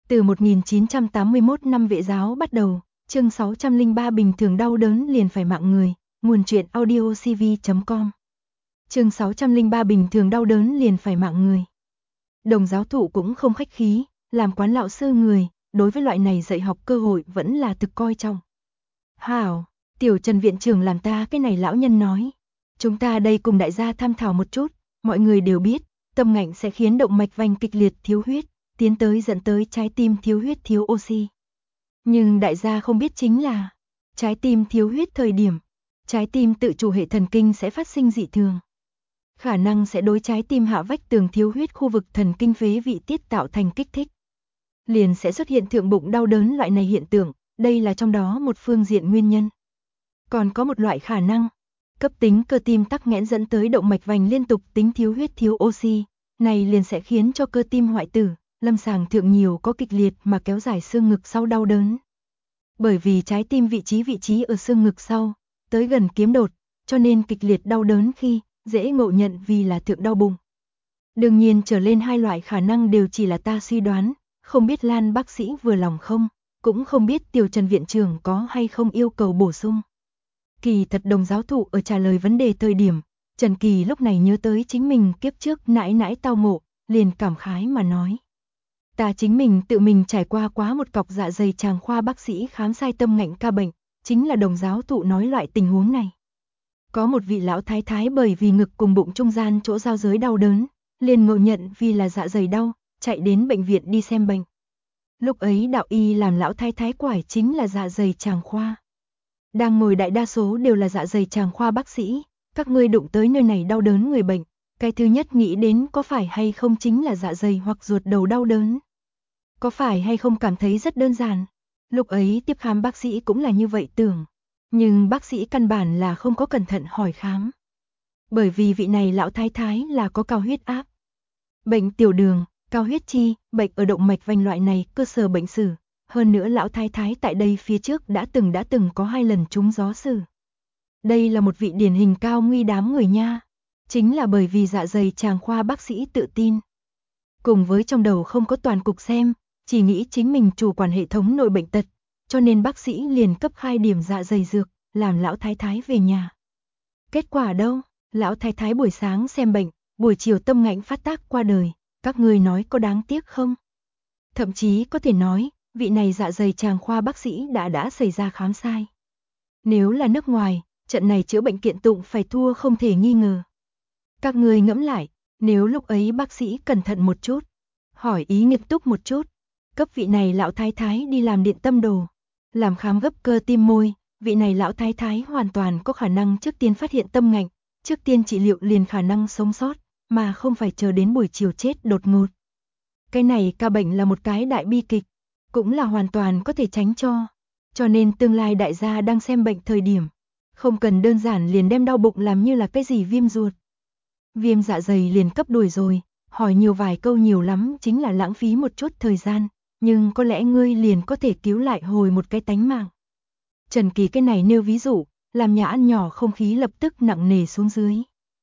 Từ 1981 năm Vệ giáo bắt đầu, chương 603 bình thường đau đớn liền phải mạng người, nguồn truyện audiocv.com. Chương 603 bình thường đau đớn liền phải mạng người. Đồng giáo thụ cũng không khách khí, làm quán lão sư người, đối với loại này dạy học cơ hội vẫn là thực coi trọng. Hảo, tiểu Trần viện trưởng làm ta cái này lão nhân nói. Chúng ta đây cùng đại gia tham thảo một chút, mọi người đều biết, tâm ngạnh sẽ khiến động mạch vành kịch liệt thiếu huyết, tiến tới dẫn tới trái tim thiếu huyết thiếu oxy. Nhưng đại gia không biết chính là, trái tim thiếu huyết thời điểm, trái tim tự chủ hệ thần kinh sẽ phát sinh dị thường. Khả năng sẽ đối trái tim hạ vách tường thiếu huyết khu vực thần kinh phế vị tiết tạo thành kích thích. Liền sẽ xuất hiện thượng bụng đau đớn loại này hiện tượng, đây là trong đó một phương diện nguyên nhân. Còn có một loại khả năng, cấp tính cơ tim tắc nghẽn dẫn tới động mạch vành liên tục tính thiếu huyết thiếu oxy, này liền sẽ khiến cho cơ tim hoại tử, lâm sàng thượng nhiều có kịch liệt mà kéo dài xương ngực sau đau đớn. Bởi vì trái tim vị trí ở xương ngực sau, tới gần kiếm đột, cho nên kịch liệt đau đớn khi dễ ngộ nhận vì là thượng đau bụng. Đương nhiên trở lên hai loại khả năng đều chỉ là ta suy đoán, không biết Lan bác sĩ vừa lòng không, cũng không biết tiểu Trần viện trưởng có hay không yêu cầu bổ sung. Kỳ thật đồng giáo thụ ở trả lời vấn đề thời điểm, Trần Kỳ lúc này nhớ tới chính mình kiếp trước nãi nãi tao ngộ, liền cảm khái mà nói. Ta chính mình tự mình trải qua quá một cọc dạ dày tràng khoa bác sĩ khám sai tâm ngạnh ca bệnh, chính là đồng giáo thụ nói loại tình huống này. Có một vị lão thái thái bởi vì ngực cùng bụng trung gian chỗ giao giới đau đớn, liền ngộ nhận vì là dạ dày đau, chạy đến bệnh viện đi xem bệnh. Lúc ấy đạo y làm lão thái thái quải chính là dạ dày tràng khoa. Đang ngồi đại đa số đều là dạ dày tràng khoa bác sĩ, các ngươi đụng tới nơi này đau đớn người bệnh, cái thứ nhất nghĩ đến có phải hay không chính là dạ dày hoặc ruột đầu đau đớn. Có phải hay không cảm thấy rất đơn giản. Lúc ấy tiếp khám bác sĩ cũng là như vậy tưởng, nhưng bác sĩ căn bản là không có cẩn thận hỏi khám. Bởi vì vị này lão thái thái là có cao huyết áp, bệnh tiểu đường, cao huyết chi, bệnh ở động mạch vành loại này cơ sở bệnh sử. Hơn nữa lão thái thái tại đây phía trước đã từng có 2 lần trúng gió sử. Đây là một vị điển hình cao nguy đám người nha. Chính là bởi vì dạ dày tràng khoa bác sĩ tự tin. Cùng với trong đầu không có toàn cục xem, chỉ nghĩ chính mình chủ quản hệ thống nội bệnh tật, cho nên bác sĩ liền cấp 2 điểm dạ dày dược, làm lão thái thái về nhà. Kết quả đâu? Lão thái thái buổi sáng xem bệnh, buổi chiều tâm ngạnh phát tác qua đời, các ngươi nói có đáng tiếc không? Thậm chí có thể nói, vị này dạ dày tràng khoa bác sĩ đã xảy ra khám sai. Nếu là nước ngoài, trận này chữa bệnh kiện tụng phải thua không thể nghi ngờ. Các người ngẫm lại, nếu lúc ấy bác sĩ cẩn thận một chút, hỏi ý nghiêm túc một chút, cấp vị này lão thái thái đi làm điện tâm đồ, làm khám gấp cơ tim môi, vị này lão thái thái hoàn toàn có khả năng trước tiên phát hiện tâm ngạnh, trước tiên trị liệu liền khả năng sống sót, mà không phải chờ đến buổi chiều chết đột ngột. Cái này ca bệnh là một cái đại bi kịch, cũng là hoàn toàn có thể tránh cho nên tương lai đại gia đang xem bệnh thời điểm, không cần đơn giản liền đem đau bụng làm như là cái gì viêm ruột, viêm dạ dày liền cấp đuổi rồi, hỏi nhiều vài câu nhiều lắm chính là lãng phí một chút thời gian, nhưng có lẽ ngươi liền có thể cứu lại hồi một cái tánh mạng. Trần Kỳ cái này nêu ví dụ, làm nhà ăn nhỏ không khí lập tức nặng nề xuống dưới.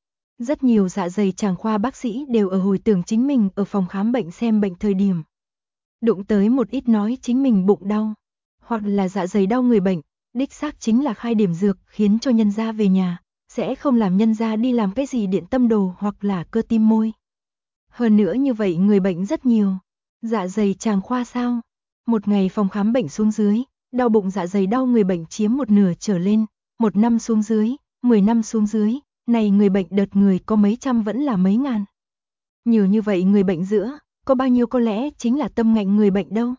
Rất nhiều dạ dày tràng khoa bác sĩ đều ở hồi tưởng chính mình ở phòng khám bệnh xem bệnh thời điểm. Đụng tới một ít nói chính mình bụng đau, hoặc là dạ dày đau người bệnh, đích xác chính là khai điểm dược khiến cho nhân gia về nhà, sẽ không làm nhân gia đi làm cái gì điện tâm đồ hoặc là cơ tim môi. Hơn nữa như vậy người bệnh rất nhiều. Dạ dày tràng khoa sao? Một ngày phòng khám bệnh xuống dưới, đau bụng dạ dày đau người bệnh chiếm 1/2 trở lên, 1 năm xuống dưới, 10 năm xuống dưới, này người bệnh đợt người có mấy trăm vẫn là mấy ngàn. Nhiều như vậy người bệnh giữa, có bao nhiêu có lẽ chính là tâm ngạnh người bệnh đâu.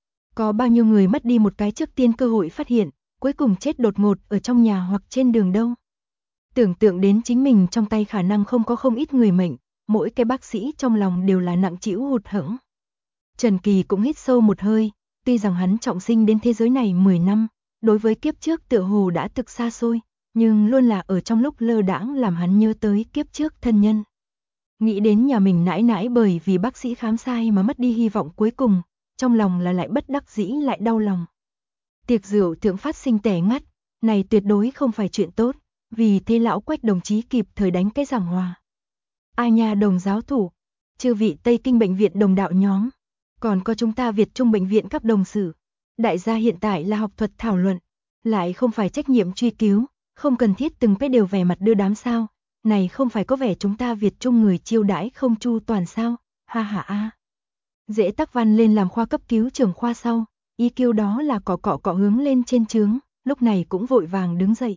Có bao nhiêu người mất đi một cái trước tiên cơ hội phát hiện, cuối cùng chết đột ngột ở trong nhà hoặc trên đường đâu. Tưởng tượng đến chính mình trong tay khả năng không có không ít người mệnh, mỗi cái bác sĩ trong lòng đều là nặng trĩu hụt hẫng. Trần Kỳ cũng hít sâu một hơi, tuy rằng hắn trọng sinh đến thế giới này 10 năm, đối với kiếp trước tựa hồ đã thực xa xôi, nhưng luôn là ở trong lúc lơ đãng làm hắn nhớ tới kiếp trước thân nhân. Nghĩ đến nhà mình nãi nãi bởi vì bác sĩ khám sai mà mất đi hy vọng cuối cùng, trong lòng là lại bất đắc dĩ lại đau lòng. Tiệc rượu thượng phát sinh tẻ ngắt, này tuyệt đối không phải chuyện tốt, vì thế lão Quách đồng chí kịp thời đánh cái giảng hòa. Ai nha đồng giáo thủ, chư vị Tây Kinh bệnh viện đồng đạo nhóm, Còn có chúng ta Việt Trung bệnh viện các đồng sự. Đại gia hiện tại là học thuật thảo luận, lại không phải trách nhiệm truy cứu, không cần thiết từng cái đều vẻ mặt đưa đám sao. Này không phải có vẻ chúng ta Việt Trung người chiêu đãi không chu toàn sao, ha ha a. Dễ Tắc Văn lên làm khoa cấp cứu trưởng khoa sau, ý kêu đó là cọ hướng lên trên trướng, lúc này cũng vội vàng đứng dậy.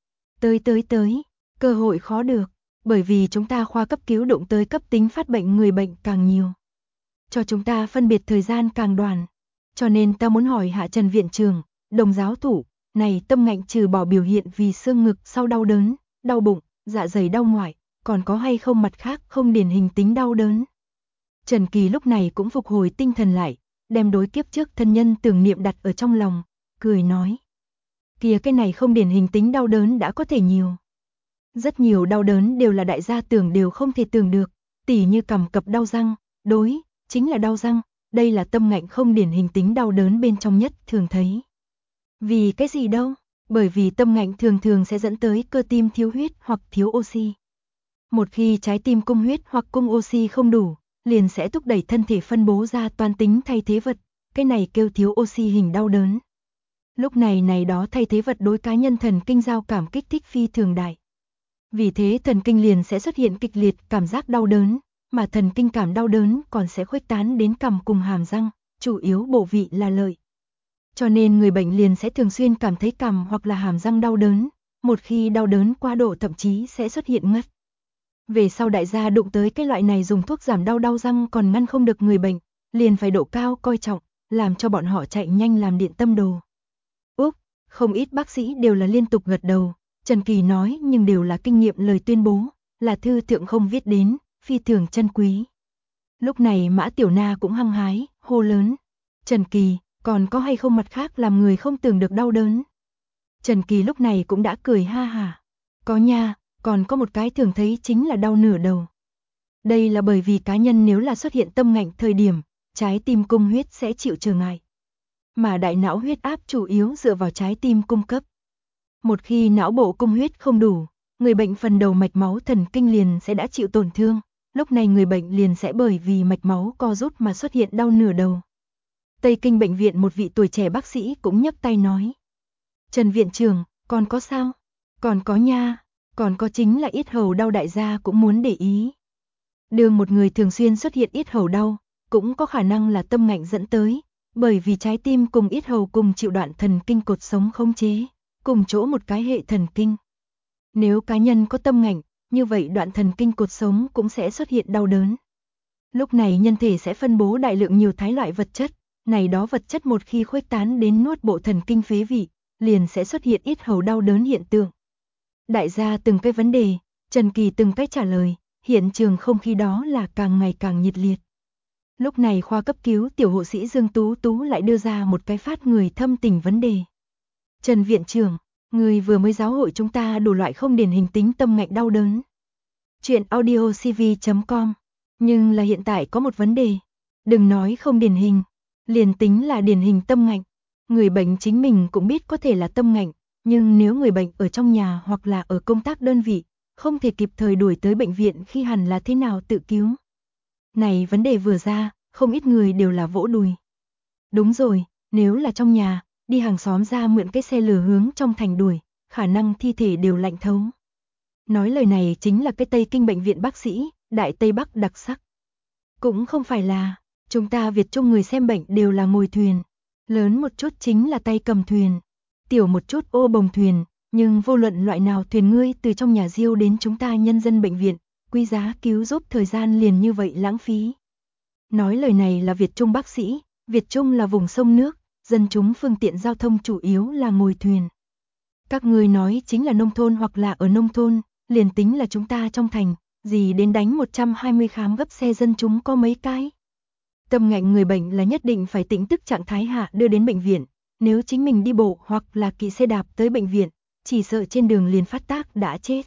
Tới, cơ hội khó được, bởi vì chúng ta khoa cấp cứu đụng tới cấp tính phát bệnh người bệnh càng nhiều. Cho chúng ta phân biệt thời gian càng đoàn. Cho nên ta muốn hỏi hạ Trần viện trưởng, Đồng giáo thủ, này tâm ngạnh trừ bỏ biểu hiện vì xương ngực sau đau đớn, đau bụng, dạ dày đau ngoại, còn có hay không mặt khác không điển hình tính đau đớn. Trần Kỳ lúc này cũng phục hồi tinh thần lại, đem đối kiếp trước thân nhân tưởng niệm đặt ở trong lòng, cười nói. Kìa cái này không điển hình tính đau đớn đã có thể nhiều. Rất nhiều đau đớn đều là đại gia tưởng đều không thể tưởng được, tỉ như cằm cập đau răng, đối, chính là đau răng, đây là tâm ngạnh không điển hình tính đau đớn bên trong nhất thường thấy. Vì cái gì đâu? Bởi vì tâm ngạnh thường sẽ dẫn tới cơ tim thiếu huyết hoặc thiếu oxy. Một khi trái tim cung huyết hoặc cung oxy không đủ, liền sẽ thúc đẩy thân thể phân bố ra toan tính thay thế vật, cái này kêu thiếu oxy hình đau đớn. Lúc này đó thay thế vật đối cá nhân thần kinh giao cảm kích thích phi thường đại. Vì thế thần kinh liền sẽ xuất hiện kịch liệt cảm giác đau đớn, mà thần kinh cảm đau đớn còn sẽ khuếch tán đến cằm cùng hàm răng, chủ yếu bộ vị là lợi. Cho nên người bệnh liền sẽ thường xuyên cảm thấy cằm hoặc là hàm răng đau đớn, một khi đau đớn quá độ thậm chí sẽ xuất hiện ngất. Về sau đại gia đụng tới cái loại này dùng thuốc giảm đau răng còn ngăn không được người bệnh, liền phải độ cao coi trọng, làm cho bọn họ chạy nhanh làm điện tâm đồ. Úp, không ít bác sĩ đều là liên tục gật đầu, Trần Kỳ nói nhưng đều là kinh nghiệm lời tuyên bố, là thư thượng không viết đến, phi thường chân quý. Lúc này Mã Tiểu Na cũng hăng hái, hô lớn. Trần Kỳ, còn có hay không mặt khác làm người không tưởng được đau đớn? Trần Kỳ lúc này cũng đã cười ha hả. Có nha, còn có một cái thường thấy chính là đau nửa đầu. Đây là bởi vì cá nhân nếu là xuất hiện tâm ngạnh thời điểm, trái tim cung huyết sẽ chịu trở ngại. Mà đại não huyết áp chủ yếu dựa vào trái tim cung cấp. Một khi não bộ cung huyết không đủ, người bệnh phần đầu mạch máu thần kinh liền sẽ đã chịu tổn thương, lúc này người bệnh liền sẽ bởi vì mạch máu co rút mà xuất hiện đau nửa đầu. Tây Kinh bệnh viện một vị tuổi trẻ bác sĩ cũng nhấc tay nói. Trần viện trưởng, còn có sao? Còn có nha, còn có chính là yết hầu đau đại gia cũng muốn để ý. Đường một người thường xuyên xuất hiện yết hầu đau, cũng có khả năng là tâm ngạnh dẫn tới, bởi vì trái tim cùng yết hầu cùng chịu đoạn thần kinh cột sống khống chế, cùng chỗ một cái hệ thần kinh. Nếu cá nhân có tâm ngạnh, như vậy đoạn thần kinh cột sống cũng sẽ xuất hiện đau đớn. Lúc này nhân thể sẽ phân bố đại lượng nhiều thái loại vật chất, này đó vật chất một khi khuếch tán đến nuốt bộ thần kinh phế vị, liền sẽ xuất hiện yết hầu đau đớn hiện tượng. Đại gia từng cái vấn đề, Trần Kỳ từng cách trả lời, hiện trường không khí đó là càng ngày càng nhiệt liệt. Lúc này khoa cấp cứu tiểu hộ sĩ Dương Tú Tú lại đưa ra một cái phát người thâm tình vấn đề. Trần viện trưởng, người vừa mới giáo hội chúng ta đủ loại không điển hình tính tâm ngạnh đau đớn. Chuyện audiocv.com. Nhưng là hiện tại có một vấn đề. Đừng nói không điển hình, liền tính là điển hình tâm ngạnh. Người bệnh chính mình cũng biết có thể là tâm ngạnh, nhưng nếu người bệnh ở trong nhà hoặc là ở công tác đơn vị, không thể kịp thời đuổi tới bệnh viện khi hẳn là thế nào tự cứu. Này vấn đề vừa ra, không ít người đều là vỗ đùi. Đúng rồi, nếu là trong nhà, đi hàng xóm ra mượn cái xe lửa hướng trong thành đuổi, khả năng thi thể đều lạnh thấu. Nói lời này chính là cái Tây Kinh bệnh viện bác sĩ, Đại Tây Bắc đặc sắc. Cũng không phải là, chúng ta Việt Trung người xem bệnh đều là ngồi thuyền, lớn một chút chính là tay cầm thuyền, tiểu một chút ô bồng thuyền, nhưng vô luận loại nào thuyền ngươi từ trong nhà riêu đến chúng ta nhân dân bệnh viện, quý giá cứu giúp thời gian liền như vậy lãng phí. Nói lời này là Việt Trung bác sĩ, Việt Trung là vùng sông nước, dân chúng phương tiện giao thông chủ yếu là ngồi thuyền. Các ngươi nói chính là nông thôn hoặc là ở nông thôn, liền tính là chúng ta trong thành, gì đến đánh 120 khám gấp xe dân chúng có mấy cái. Tâm ngạnh người bệnh là nhất định phải tỉnh tức trạng thái hạ đưa đến bệnh viện, nếu chính mình đi bộ hoặc là kỵ xe đạp tới bệnh viện, chỉ sợ trên đường liền phát tác đã chết.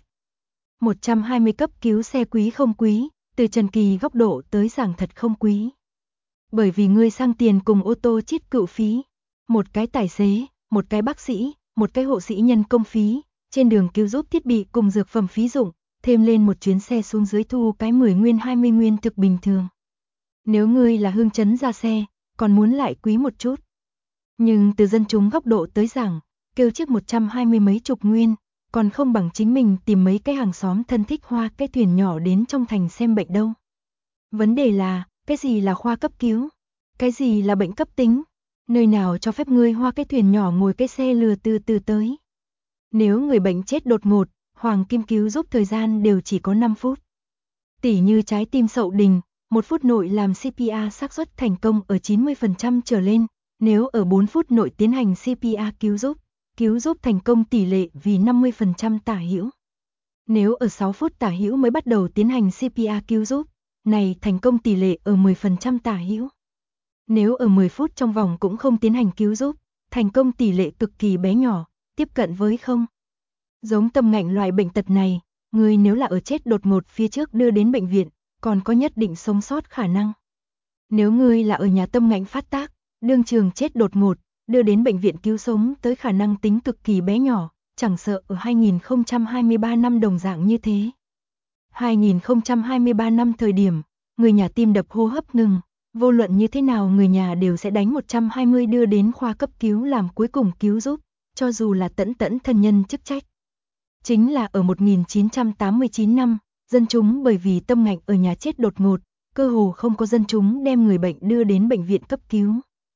120 cấp cứu xe quý không quý, từ Trần Kỳ góc độ tới giảng thật không quý. Bởi vì ngươi sang tiền cùng ô tô chít cựu phí, một cái tài xế, một cái bác sĩ, một cái hộ sĩ nhân công phí, trên đường cứu giúp thiết bị cùng dược phẩm phí dụng, thêm lên một chuyến xe xuống dưới thu cái 10 nguyên 20 nguyên thực bình thường. Nếu ngươi là hương chấn ra xe, còn muốn lại quý một chút. Nhưng từ dân chúng góc độ tới giảng, kêu chiếc 120 mấy chục nguyên, còn không bằng chính mình tìm mấy cái hàng xóm thân thích hoa cái thuyền nhỏ đến trong thành xem bệnh đâu. Vấn đề là, cái gì là khoa cấp cứu? Cái gì là bệnh cấp tính? Nơi nào cho phép ngươi hoa cái thuyền nhỏ ngồi cái xe lừa từ từ tới? Nếu người bệnh chết đột ngột, Hoàng Kim cứu giúp thời gian đều chỉ có 5 phút. Tỉ như trái tim Sậu Đình, 1 phút nội làm CPR xác suất thành công ở 90% trở lên, nếu ở 4 phút nội tiến hành CPR cứu giúp thành công tỷ lệ vì 50% tả hữu. Nếu ở 6 phút tả hữu mới bắt đầu tiến hành CPR cứu giúp, này thành công tỷ lệ ở 10% tả hữu. Nếu ở 10 phút trong vòng cũng không tiến hành cứu giúp, thành công tỷ lệ cực kỳ bé nhỏ, tiếp cận với không. Giống tâm ngạnh loại bệnh tật này, người nếu là ở chết đột ngột phía trước đưa đến bệnh viện, còn có nhất định sống sót khả năng. Nếu người là ở nhà tâm ngạnh phát tác, đương trường chết đột ngột, đưa đến bệnh viện cứu sống tới khả năng tính cực kỳ bé nhỏ, chẳng sợ ở 2023 năm đồng dạng như thế. 2023 năm thời điểm, người nhà tim đập hô hấp ngừng, vô luận như thế nào người nhà đều sẽ đánh 120 đưa đến khoa cấp cứu làm cuối cùng cứu giúp, cho dù là tẫn thân nhân chức trách. Chính là ở 1989 năm, dân chúng bởi vì tâm ngạnh ở nhà chết đột ngột, cơ hồ không có dân chúng đem người bệnh đưa đến bệnh viện cấp cứu.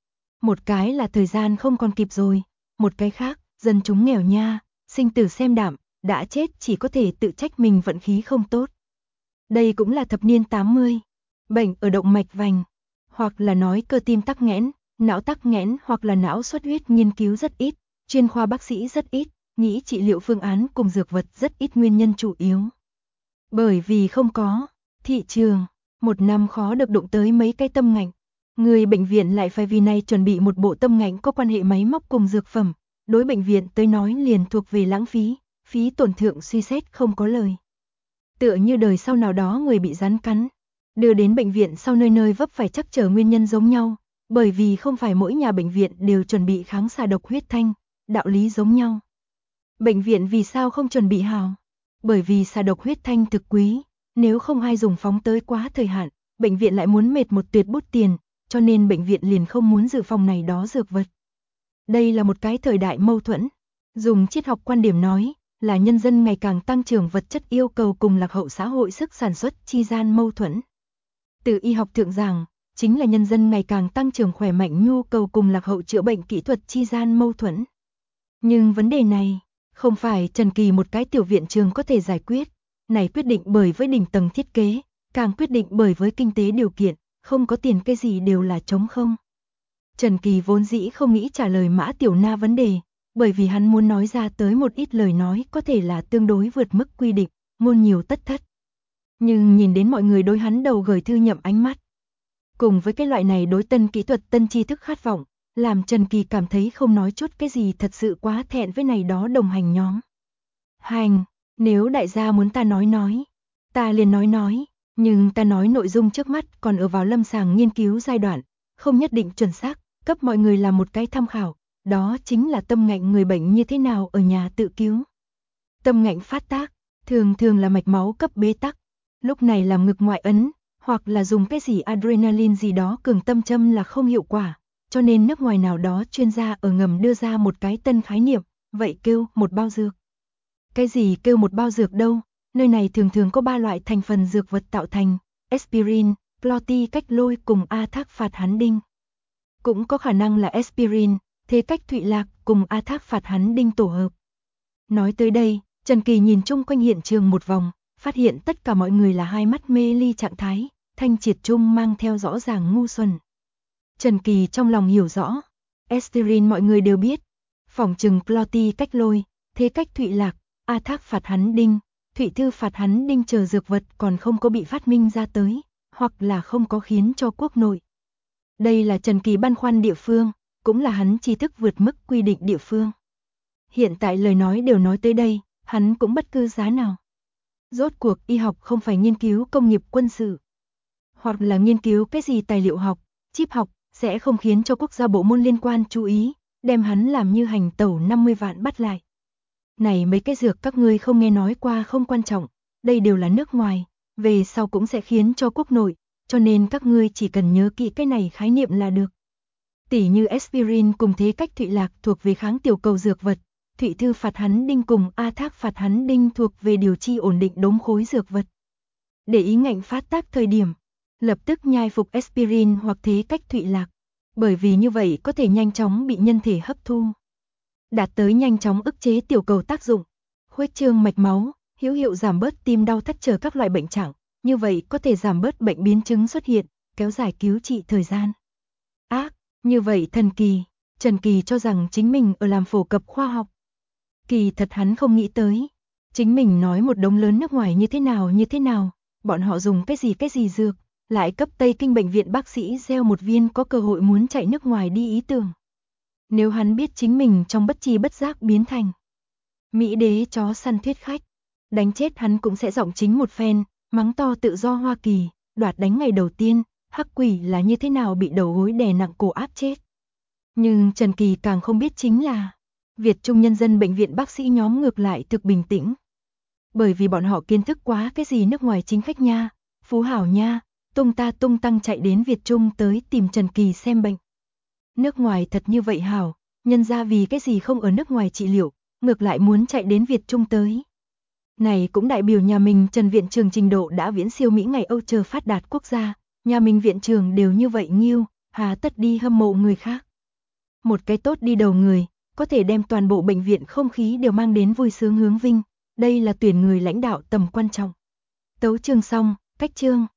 Một cái là thời gian không còn kịp rồi, một cái khác, dân chúng nghèo nha, sinh tử xem đạm, đã chết chỉ có thể tự trách mình vận khí không tốt. Đây cũng là thập niên 80. Bệnh ở động mạch vành, hoặc là nói cơ tim tắc nghẽn, não tắc nghẽn hoặc là não xuất huyết nghiên cứu rất ít, chuyên khoa bác sĩ rất ít, nghĩ trị liệu phương án cùng dược vật rất ít nguyên nhân chủ yếu. Bởi vì không có thị trường, một năm khó được đụng tới mấy cái tâm ngạnh. Người bệnh viện lại phải vì này chuẩn bị một bộ tâm ngạnh có quan hệ máy móc cùng dược phẩm, đối bệnh viện tới nói liền thuộc về lãng phí, phí tổn thượng suy xét không có lời. Tựa như đời sau nào đó người bị rắn cắn, đưa đến bệnh viện sau nơi nơi vấp phải chắc trở nguyên nhân giống nhau, bởi vì không phải mỗi nhà bệnh viện đều chuẩn bị kháng xạ độc huyết thanh, đạo lý giống nhau. Bệnh viện vì sao không chuẩn bị hào? Bởi vì xạ độc huyết thanh thực quý, nếu không ai dùng phóng tới quá thời hạn, bệnh viện lại muốn mệt một tuyệt bút tiền, cho nên bệnh viện liền không muốn dự phòng này đó dược vật. Đây là một cái thời đại mâu thuẫn. Dùng triết học quan điểm nói, là nhân dân ngày càng tăng trưởng vật chất yêu cầu cùng lạc hậu xã hội sức sản xuất chi gian mâu thuẫn. Từ y học thượng giảng, chính là nhân dân ngày càng tăng trưởng khỏe mạnh nhu cầu cùng lạc hậu chữa bệnh kỹ thuật chi gian mâu thuẫn. Nhưng vấn đề này, không phải Trần Kỳ một cái tiểu viện trường có thể giải quyết, này quyết định bởi với đỉnh tầng thiết kế, càng quyết định bởi với kinh tế điều kiện, không có tiền cái gì đều là trống không. Trần Kỳ vốn dĩ không nghĩ trả lời Mã Tiểu Na vấn đề, bởi vì hắn muốn nói ra tới một ít lời nói có thể là tương đối vượt mức quy định, ngôn nhiều tất thất. Nhưng nhìn đến mọi người đối hắn đầu gửi thư nhậm ánh mắt, cùng với cái loại này đối tân kỹ thuật tân tri thức khát vọng, làm Trần Kỳ cảm thấy không nói chút cái gì thật sự quá thẹn với này đó đồng hành nhóm. Hành, nếu đại gia muốn ta nói, ta liền nói, nhưng ta nói nội dung trước mắt còn ở vào lâm sàng nghiên cứu giai đoạn, không nhất định chuẩn xác, cấp mọi người làm một cái tham khảo, đó chính là tâm ngạnh người bệnh như thế nào ở nhà tự cứu. Tâm ngạnh phát tác, thường là mạch máu cấp bế tắc, lúc này làm ngực ngoại ấn, hoặc là dùng cái gì adrenaline gì đó cường tâm châm là không hiệu quả, cho nên nước ngoài nào đó chuyên gia ở ngầm đưa ra một cái tân khái niệm, vậy kêu một bao dược. Cái gì kêu một bao dược đâu, nơi này thường có 3 loại thành phần dược vật tạo thành, aspirin, corticosteroid cùng A-thác phạt hắn đinh. Cũng có khả năng là aspirin, thế cách thụy lạc cùng A-thác phạt hắn đinh tổ hợp. Nói tới đây, Trần Kỳ nhìn chung quanh hiện trường một vòng, phát hiện tất cả mọi người là hai mắt mê ly trạng thái, thanh triệt chung mang theo rõ ràng ngu xuẩn. Trần Kỳ trong lòng hiểu rõ, aspirin mọi người đều biết, phỏng chừng corticosteroid, thế cách thụy lạc, A-thác phạt hắn đinh, thụy thư phạt hắn đinh chờ dược vật còn không có bị phát minh ra tới, hoặc là không có khiến cho quốc nội. Đây là Trần Kỳ băn khoăn địa phương, cũng là hắn tri thức vượt mức quy định địa phương. Hiện tại lời nói đều nói tới đây, hắn cũng bất cứ giá nào. Rốt cuộc y học không phải nghiên cứu công nghiệp quân sự, hoặc là nghiên cứu cái gì tài liệu học, chip học, sẽ không khiến cho quốc gia bộ môn liên quan chú ý, đem hắn làm như hành tẩu 50 vạn bắt lại. Này mấy cái dược các ngươi không nghe nói qua không quan trọng, đây đều là nước ngoài, về sau cũng sẽ khiến cho quốc nội, cho nên các ngươi chỉ cần nhớ kỹ cái này khái niệm là được. Tỷ như aspirin cùng thế cách Thụy Lạc thuộc về kháng tiểu cầu dược vật, Thụy Thư phạt hắn đinh cùng A Thác phạt hắn đinh thuộc về điều trị ổn định đốm khối dược vật. Để ý ngạnh phát tác thời điểm, lập tức nhai phục aspirin hoặc thế cách Thụy Lạc, bởi vì như vậy có thể nhanh chóng bị nhân thể hấp thu, đạt tới nhanh chóng ức chế tiểu cầu tác dụng, khuếch trương mạch máu, hữu hiệu giảm bớt tim đau thắt chờ các loại bệnh trạng, như vậy có thể giảm bớt bệnh biến chứng xuất hiện, kéo dài cứu trị thời gian. Như vậy thần kỳ, Trần Kỳ cho rằng chính mình ở làm phổ cập khoa học. Kỳ thật hắn không nghĩ tới, chính mình nói một đống lớn nước ngoài như thế nào, bọn họ dùng cái gì dược, lại cấp Tây Kinh bệnh viện bác sĩ gieo một viên có cơ hội muốn chạy nước ngoài đi ý tưởng. Nếu hắn biết chính mình trong bất tri bất giác biến thành Mỹ đế chó săn thuyết khách, đánh chết hắn cũng sẽ giọng chính một phen, mắng to tự do Hoa Kỳ, đoạt đánh ngày đầu tiên, hắc quỷ là như thế nào bị đầu gối đè nặng cổ áp chết. Nhưng Trần Kỳ càng không biết chính là, Việt Trung nhân dân bệnh viện bác sĩ nhóm ngược lại thực bình tĩnh. Bởi vì bọn họ kiến thức quá cái gì nước ngoài chính khách nha, phú hảo nha, tung tăng chạy đến Việt Trung tới tìm Trần Kỳ xem bệnh. Nước ngoài thật như vậy hảo, nhân ra vì cái gì không ở nước ngoài trị liệu, ngược lại muốn chạy đến Việt Trung tới. Này cũng đại biểu nhà mình Trần viện trường trình độ đã viễn siêu Mỹ ngày Âu chờ phát đạt quốc gia, nhà mình viện trường đều như vậy nghiêu, hà tất đi hâm mộ người khác. Một cái tốt đi đầu người, có thể đem toàn bộ bệnh viện không khí đều mang đến vui sướng hướng vinh, đây là tuyển người lãnh đạo tầm quan trọng. Tấu chương xong, cách chương.